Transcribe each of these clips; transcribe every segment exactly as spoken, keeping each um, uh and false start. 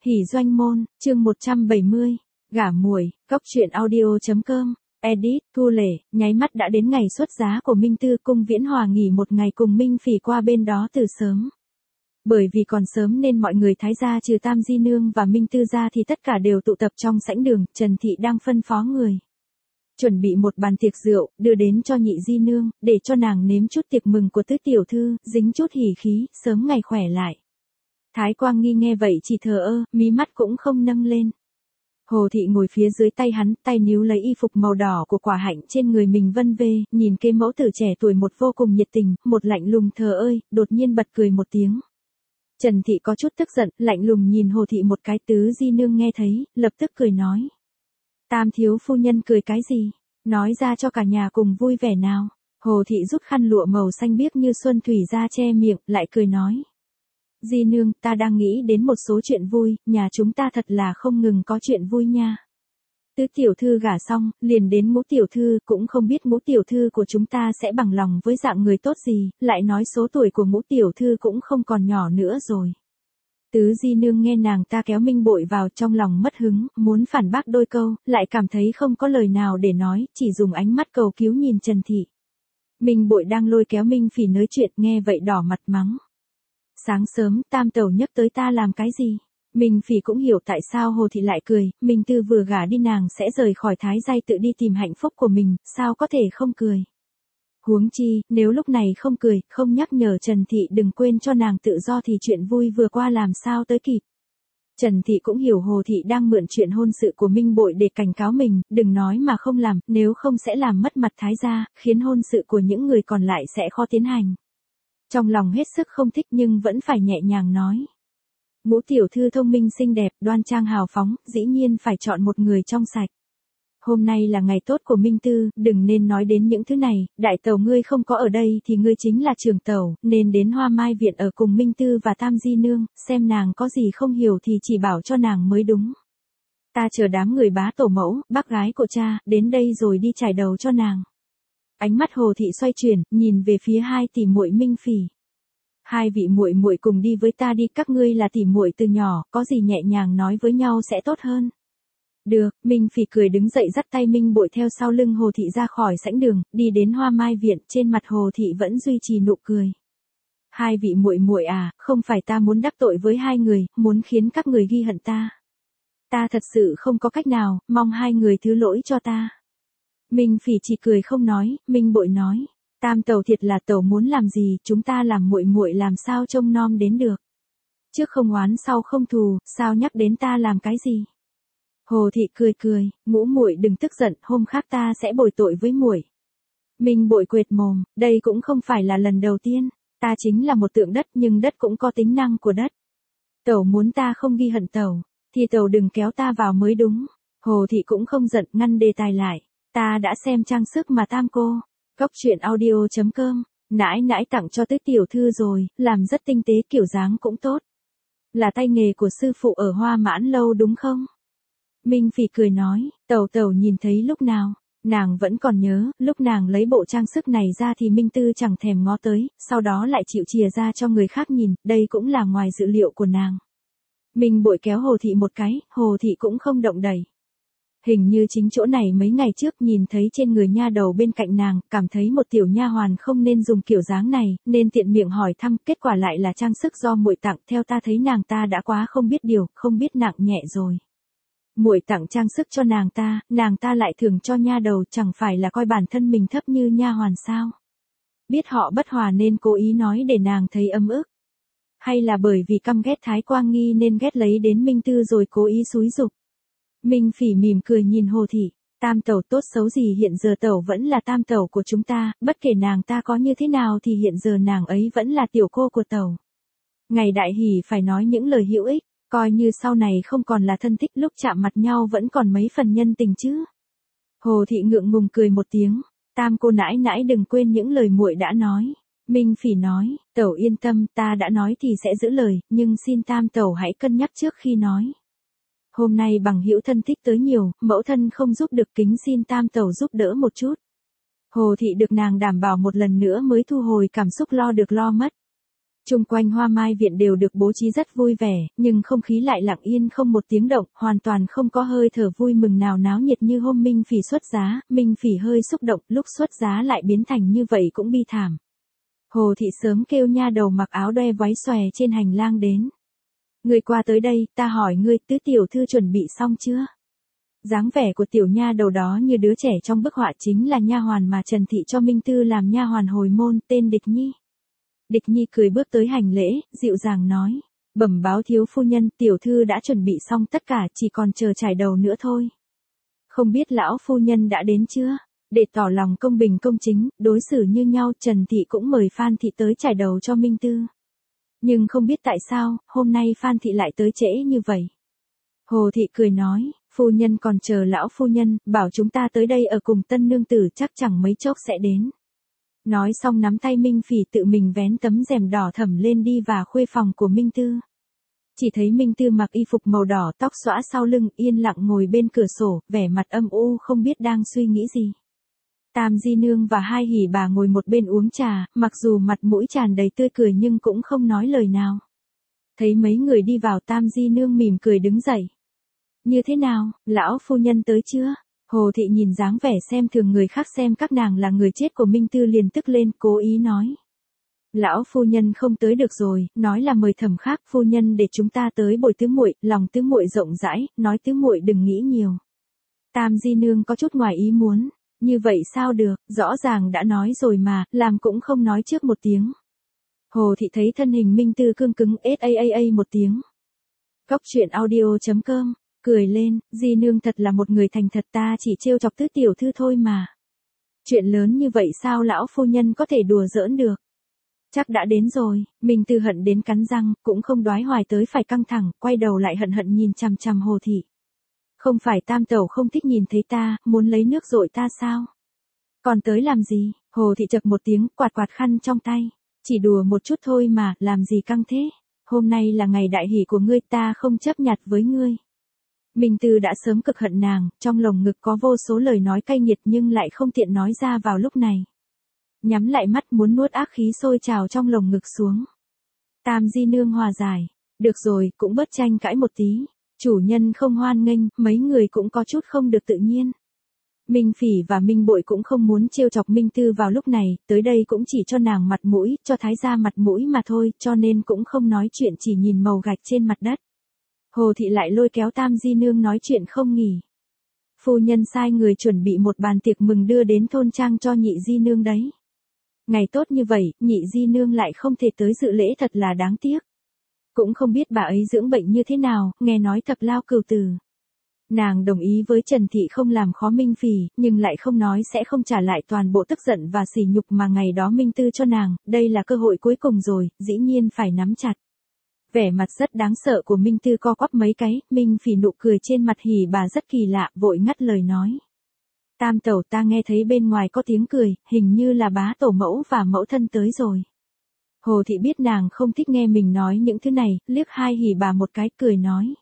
Hỉ doanh môn, chương một trăm bảy mươi, gả muội, cóc truyện audio chấm com, edit, Thu Lệ, nháy mắt đã đến ngày xuất giá của Minh Tư. Cung Viễn Hòa nghỉ một ngày cùng Minh Phỉ qua bên đó từ sớm. Bởi vì còn sớm nên mọi người Thái gia trừ Tam Di Nương và Minh Tư gia thì tất cả đều tụ tập trong sảnh đường. Trần Thị đang phân phó người chuẩn bị một bàn tiệc rượu, đưa đến cho Nhị Di Nương, để cho nàng nếm chút tiệc mừng của tứ tiểu thư, dính chút hỉ khí, sớm ngày khỏe lại. Thái Quang Nghi nghe vậy chỉ thờ ơ, mí mắt cũng không nâng lên. Hồ Thị ngồi phía dưới tay hắn, tay níu lấy y phục màu đỏ của Quả Hạnh trên người mình vân vê, nhìn cái mẫu tử trẻ tuổi một vô cùng nhiệt tình, một lạnh lùng thờ ơi, đột nhiên bật cười một tiếng. Trần Thị có chút tức giận, lạnh lùng nhìn Hồ Thị một cái. Tứ Di Nương nghe thấy, lập tức cười nói. Tam thiếu phu nhân cười cái gì? Nói ra cho cả nhà cùng vui vẻ nào. Hồ Thị rút khăn lụa màu xanh biếc như xuân thủy ra che miệng, lại cười nói. Di Nương, ta đang nghĩ đến một số chuyện vui, nhà chúng ta thật là không ngừng có chuyện vui nha. Tứ tiểu thư gả xong, liền đến Ngũ tiểu thư, cũng không biết Ngũ tiểu thư của chúng ta sẽ bằng lòng với dạng người tốt gì, lại nói số tuổi của Ngũ tiểu thư cũng không còn nhỏ nữa rồi. Tứ Di Nương nghe nàng ta kéo Minh Bội vào, trong lòng mất hứng, muốn phản bác đôi câu, lại cảm thấy không có lời nào để nói, chỉ dùng ánh mắt cầu cứu nhìn Trần Thị. Minh Bội đang lôi kéo Minh Phỉ nói chuyện, nghe vậy đỏ mặt mắng. Sáng sớm, Tam tẩu nhắc tới ta làm cái gì? Minh Phỉ cũng hiểu tại sao Hồ Thị lại cười. Minh Tư vừa gả đi nàng sẽ rời khỏi Thái Giai tự đi tìm hạnh phúc của mình, sao có thể không cười? Huống chi, nếu lúc này không cười, không nhắc nhở Trần Thị đừng quên cho nàng tự do thì chuyện vui vừa qua làm sao tới kịp. Trần Thị cũng hiểu Hồ Thị đang mượn chuyện hôn sự của Minh Bội để cảnh cáo mình, đừng nói mà không làm, nếu không sẽ làm mất mặt Thái gia, khiến hôn sự của những người còn lại sẽ khó tiến hành. Trong lòng hết sức không thích nhưng vẫn phải nhẹ nhàng nói. Ngũ tiểu thư thông minh xinh đẹp, đoan trang hào phóng, dĩ nhiên phải chọn một người trong sạch. Hôm nay là ngày tốt của Minh Tư, đừng nên nói đến những thứ này, đại tẩu ngươi không có ở đây thì ngươi chính là trưởng tẩu, nên đến Hoa Mai Viện ở cùng Minh Tư và Tam Di Nương, xem nàng có gì không hiểu thì chỉ bảo cho nàng mới đúng. Ta chờ đám người bá tổ mẫu, bác gái của cha, đến đây rồi đi trải đầu cho nàng. Ánh mắt Hồ Thị xoay chuyển, nhìn về phía hai tỷ muội Minh Phỉ. Hai vị muội muội cùng đi với ta đi, các ngươi là tỷ muội từ nhỏ, có gì nhẹ nhàng nói với nhau sẽ tốt hơn. Được, Minh Phỉ cười đứng dậy dắt tay Minh Bội theo sau lưng Hồ Thị ra khỏi sảnh đường, đi đến Hoa Mai Viện, trên mặt Hồ Thị vẫn duy trì nụ cười. Hai vị muội muội à, không phải ta muốn đắc tội với hai người, muốn khiến các người ghi hận ta. Ta thật sự không có cách nào, mong hai người thứ lỗi cho ta. Minh Phỉ chỉ cười không nói. Minh Bội nói, Tam tẩu thiệt là tẩu muốn làm gì, chúng ta làm muội muội làm sao trông nom đến được. Trước không oán sau không thù, sao nhắc đến ta làm cái gì? Hồ Thị cười cười, Ngũ muội đừng tức giận, hôm khác ta sẽ bồi tội với muội. Minh Bội quệt mồm, đây cũng không phải là lần đầu tiên, ta chính là một tượng đất nhưng đất cũng có tính năng của đất. Tẩu muốn ta không ghi hận tẩu, thì tẩu đừng kéo ta vào mới đúng. Hồ Thị cũng không giận, ngăn đề tài lại. Ta đã xem trang sức mà Tam cô, cóc truyện audio chấm com, nãi nãi tặng cho Tứ tiểu thư rồi, làm rất tinh tế, kiểu dáng cũng tốt. Là tay nghề của sư phụ ở Hoa Mãn lâu đúng không? Minh Phỉ cười nói, tẩu tẩu nhìn thấy lúc nào? Nàng vẫn còn nhớ, lúc nàng lấy bộ trang sức này ra thì Minh Tư chẳng thèm ngó tới, sau đó lại chịu chìa ra cho người khác nhìn, đây cũng là ngoài dự liệu của nàng. Minh Bội kéo Hồ Thị một cái, Hồ Thị cũng không động đậy. Hình như chính chỗ này mấy ngày trước nhìn thấy trên người nha đầu bên cạnh nàng, cảm thấy một tiểu nha hoàn không nên dùng kiểu dáng này, nên tiện miệng hỏi thăm, kết quả lại là trang sức do muội tặng, theo ta thấy nàng ta đã quá không biết điều, không biết nặng nhẹ rồi. Muội tặng trang sức cho nàng ta, nàng ta lại thường cho nha đầu, chẳng phải là coi bản thân mình thấp như nha hoàn sao? Biết họ bất hòa nên cố ý nói để nàng thấy ấm ức. Hay là bởi vì căm ghét Thái Quang Nghi nên ghét lấy đến Minh Tư rồi cố ý xúi giục? Minh Phỉ mỉm cười nhìn Hồ Thị, Tam tẩu tốt xấu gì hiện giờ tẩu vẫn là tam tẩu của chúng ta, bất kể nàng ta có như thế nào thì hiện giờ nàng ấy vẫn là tiểu cô của tẩu. Ngày đại hỷ phải nói những lời hữu ích, coi như sau này không còn là thân thích, lúc chạm mặt nhau vẫn còn mấy phần nhân tình chứ. Hồ Thị ngượng ngùng cười một tiếng, Tam cô nãi nãi đừng quên những lời muội đã nói. Minh Phỉ nói, tẩu yên tâm, ta đã nói thì sẽ giữ lời, nhưng xin Tam tẩu hãy cân nhắc trước khi nói. Hôm nay bằng hữu thân thích tới nhiều, mẫu thân không giúp được, kính xin Tam tẩu giúp đỡ một chút. Hồ Thị được nàng đảm bảo một lần nữa mới thu hồi cảm xúc lo được lo mất. Chung quanh Hoa Mai viện đều được bố trí rất vui vẻ, nhưng không khí lại lặng yên không một tiếng động, hoàn toàn không có hơi thở vui mừng nào náo nhiệt như hôm Minh Phỉ xuất giá. Minh Phỉ hơi xúc động, lúc xuất giá lại biến thành như vậy cũng bi thảm. Hồ Thị sớm kêu nha đầu mặc áo đoe váy xòe trên hành lang đến. Ngươi qua tới đây, ta hỏi ngươi, tứ tiểu thư chuẩn bị xong chưa? Dáng vẻ của tiểu nha đầu đó như đứa trẻ trong bức họa chính là nha hoàn mà Trần Thị cho Minh Tư làm nha hoàn hồi môn, tên Địch Nhi. Địch Nhi cười bước tới hành lễ, dịu dàng nói, bẩm báo thiếu phu nhân, tiểu thư đã chuẩn bị xong tất cả, chỉ còn chờ trải đầu nữa thôi. Không biết lão phu nhân đã đến chưa? Để tỏ lòng công bình công chính, đối xử như nhau, Trần Thị cũng mời Phan Thị tới trải đầu cho Minh Tư. Nhưng không biết tại sao, hôm nay Phan Thị lại tới trễ như vậy. Hồ Thị cười nói, phu nhân còn chờ lão phu nhân, bảo chúng ta tới đây ở cùng tân nương tử, chắc chẳng mấy chốc sẽ đến. Nói xong nắm tay Minh Phỉ tự mình vén tấm rèm đỏ thẫm lên đi vào khuê phòng của Minh Tư. Chỉ thấy Minh Tư mặc y phục màu đỏ, tóc xõa sau lưng, yên lặng ngồi bên cửa sổ, vẻ mặt âm u không biết đang suy nghĩ gì. Tam Di Nương và hai hỉ bà ngồi một bên uống trà, mặc dù mặt mũi tràn đầy tươi cười nhưng cũng không nói lời nào. Thấy mấy người đi vào, Tam Di Nương mỉm cười đứng dậy. Như thế nào, lão phu nhân tới chưa? Hồ Thị nhìn dáng vẻ xem thường người khác xem các nàng là người chết của Minh Tư liền tức lên, cố ý nói. Lão phu nhân không tới được rồi, nói là mời thẩm khác, phu nhân để chúng ta tới bồi tứ muội, lòng tứ muội rộng rãi, nói tứ muội đừng nghĩ nhiều. Tam Di Nương có chút ngoài ý muốn, như vậy sao được, rõ ràng đã nói rồi mà, làm cũng không nói trước một tiếng. Hồ Thị thấy thân hình Minh Tư cương cứng, ết a a a một tiếng. Cóc truyện audio chấm com cười lên, Di Nương thật là một người thành thật, ta chỉ trêu chọc tứ tiểu thư thôi mà. Chuyện lớn như vậy sao lão phu nhân có thể đùa giỡn được? Chắc đã đến rồi, Minh Tư hận đến cắn răng, cũng không đoái hoài tới phải căng thẳng, quay đầu lại hận hận nhìn chằm chằm Hồ Thị. Không phải tam tẩu không thích nhìn thấy ta, muốn lấy nước dội ta sao? Còn tới làm gì? Hồ Thị chậc một tiếng, quạt quạt khăn trong tay. Chỉ đùa một chút thôi mà, làm gì căng thế? Hôm nay là ngày đại hỷ của ngươi, ta không chấp nhặt với ngươi. Minh Tư đã sớm cực hận nàng, trong lồng ngực có vô số lời nói cay nghiệt nhưng lại không tiện nói ra vào lúc này. Nhắm lại mắt muốn nuốt ác khí sôi trào trong lồng ngực xuống. Tam Di Nương hòa giải, được rồi, cũng bớt tranh cãi một tí. Chủ nhân không hoan nghênh, mấy người cũng có chút không được tự nhiên. Minh Phỉ và Minh Bội cũng không muốn trêu chọc Minh Tư vào lúc này, tới đây cũng chỉ cho nàng mặt mũi, cho thái gia mặt mũi mà thôi, cho nên cũng không nói chuyện, chỉ nhìn màu gạch trên mặt đất. Hồ Thị lại lôi kéo Tam Di Nương nói chuyện không nghỉ. Phu nhân sai người chuẩn bị một bàn tiệc mừng đưa đến thôn trang cho nhị Di Nương đấy. Ngày tốt như vậy, nhị Di Nương lại không thể tới dự lễ, thật là đáng tiếc. Cũng không biết bà ấy dưỡng bệnh như thế nào, nghe nói thập lao cửu tử. Nàng đồng ý với Trần Thị không làm khó Minh Phỉ, nhưng lại không nói sẽ không trả lại toàn bộ tức giận và sỉ nhục mà ngày đó Minh Tư cho nàng, đây là cơ hội cuối cùng rồi, dĩ nhiên phải nắm chặt. Vẻ mặt rất đáng sợ của Minh Tư co quắp mấy cái, Minh Phỉ nụ cười trên mặt hỉ bà rất kỳ lạ, vội ngắt lời nói. Tam tẩu, ta nghe thấy bên ngoài có tiếng cười, hình như là bá tổ mẫu và mẫu thân tới rồi. Hồ Thị biết nàng không thích nghe mình nói những thứ này, liếc hai hỉ bà một cái, cười nói.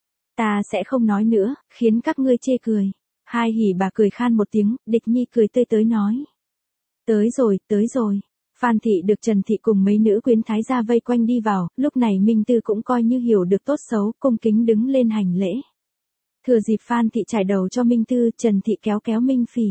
Ta sẽ không nói nữa, khiến các ngươi chê cười. Hai hỉ bà cười khan một tiếng, Địch Nhi cười tươi tới nói. Tới rồi, tới rồi. Phan Thị được Trần Thị cùng mấy nữ quyến thái gia vây quanh đi vào, lúc này Minh Tư cũng coi như hiểu được tốt xấu, cung kính đứng lên hành lễ. Thừa dịp Phan Thị trải đầu cho Minh Tư, Trần Thị kéo kéo Minh Phỉ.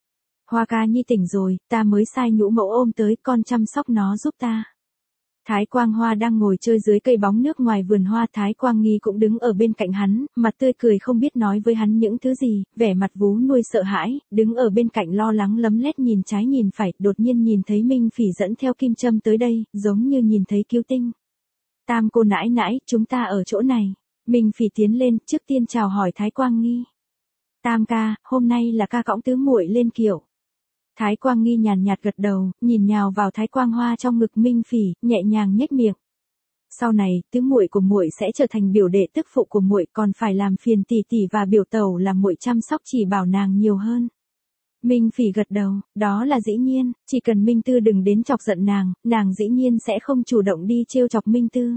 Hoa ca nhi tỉnh rồi, ta mới sai nhũ mẫu ôm tới, con chăm sóc nó giúp ta. Thái Quang Hoa đang ngồi chơi dưới cây bóng nước ngoài vườn hoa, Thái Quang Nghi cũng đứng ở bên cạnh hắn, mặt tươi cười không biết nói với hắn những thứ gì, vẻ mặt vú nuôi sợ hãi, đứng ở bên cạnh lo lắng lấm lét nhìn trái nhìn phải, đột nhiên nhìn thấy Minh Phỉ dẫn theo kim châm tới đây, giống như nhìn thấy cứu tinh. Tam cô nãi nãi, chúng ta ở chỗ này. Minh Phỉ tiến lên, trước tiên chào hỏi Thái Quang Nghi. Tam ca, hôm nay là ca cõng tứ muội lên kiệu. Thái Quang Nghi nhàn nhạt gật đầu, nhìn nhào vào Thái Quang Hoa trong ngực Minh Phỉ, nhẹ nhàng nhếch miệng. Sau này, tứ muội của muội sẽ trở thành biểu đệ tức phụ của muội, còn phải làm phiền tỷ tỷ và biểu tẩu là muội chăm sóc chỉ bảo nàng nhiều hơn. Minh Phỉ gật đầu, đó là dĩ nhiên, chỉ cần Minh Tư đừng đến chọc giận nàng, nàng dĩ nhiên sẽ không chủ động đi trêu chọc Minh Tư.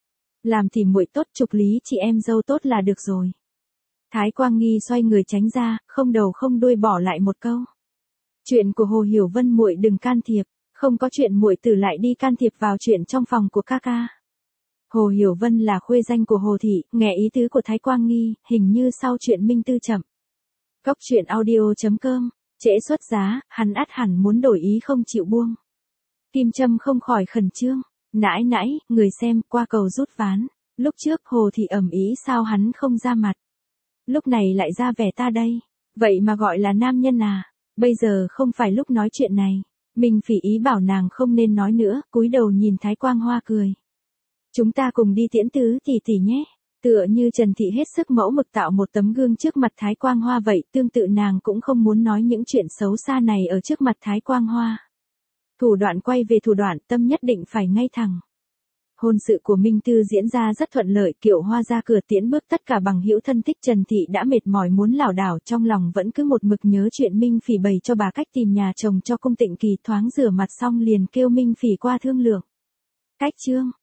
Làm thì muội tốt, trục lý chị em dâu tốt là được rồi. Thái Quang Nghi xoay người tránh ra, không đầu không đuôi bỏ lại một câu. Chuyện của Hồ Hiểu Vân muội đừng can thiệp, Không có chuyện muội tử lại đi can thiệp vào chuyện trong phòng của ca ca. Hồ Hiểu Vân là khuê danh của Hồ Thị, nghe ý tứ của Thái Quang Nghi, hình như sau chuyện Minh Tư chậm. Cốc truyện audio chấm com, trễ xuất giá, hắn ắt hẳn muốn đổi ý không chịu buông. Kim Trâm không khỏi khẩn trương, nãi nãi, người xem, qua cầu rút ván. Lúc trước Hồ Thị ầm ý sao hắn không ra mặt. Lúc này lại ra vẻ ta đây. Vậy mà gọi là nam nhân à, bây giờ không phải lúc nói chuyện này. Minh Phỉ ý bảo nàng không nên nói nữa, cúi đầu nhìn Thái Quang Hoa cười. Chúng ta cùng đi tiễn tứ tỷ tỷ nhé. Tựa như Trần Thị hết sức mẫu mực tạo một tấm gương trước mặt Thái Quang Hoa vậy, tương tự nàng cũng không muốn nói những chuyện xấu xa này ở trước mặt Thái Quang Hoa. Thủ đoạn quay về thủ đoạn, tâm nhất định phải ngay thẳng. Hôn sự của Minh Tư diễn ra rất thuận lợi, Kiệu Hoa ra cửa tiễn bước tất cả bằng hữu thân thích. Trần Thị đã mệt mỏi muốn lảo đảo, trong lòng vẫn cứ một mực nhớ chuyện Minh Phỉ bày cho bà cách tìm nhà chồng cho Cung Tịnh Kỳ. Thoáng rửa mặt xong liền kêu Minh Phỉ qua thương lượng. Cách chương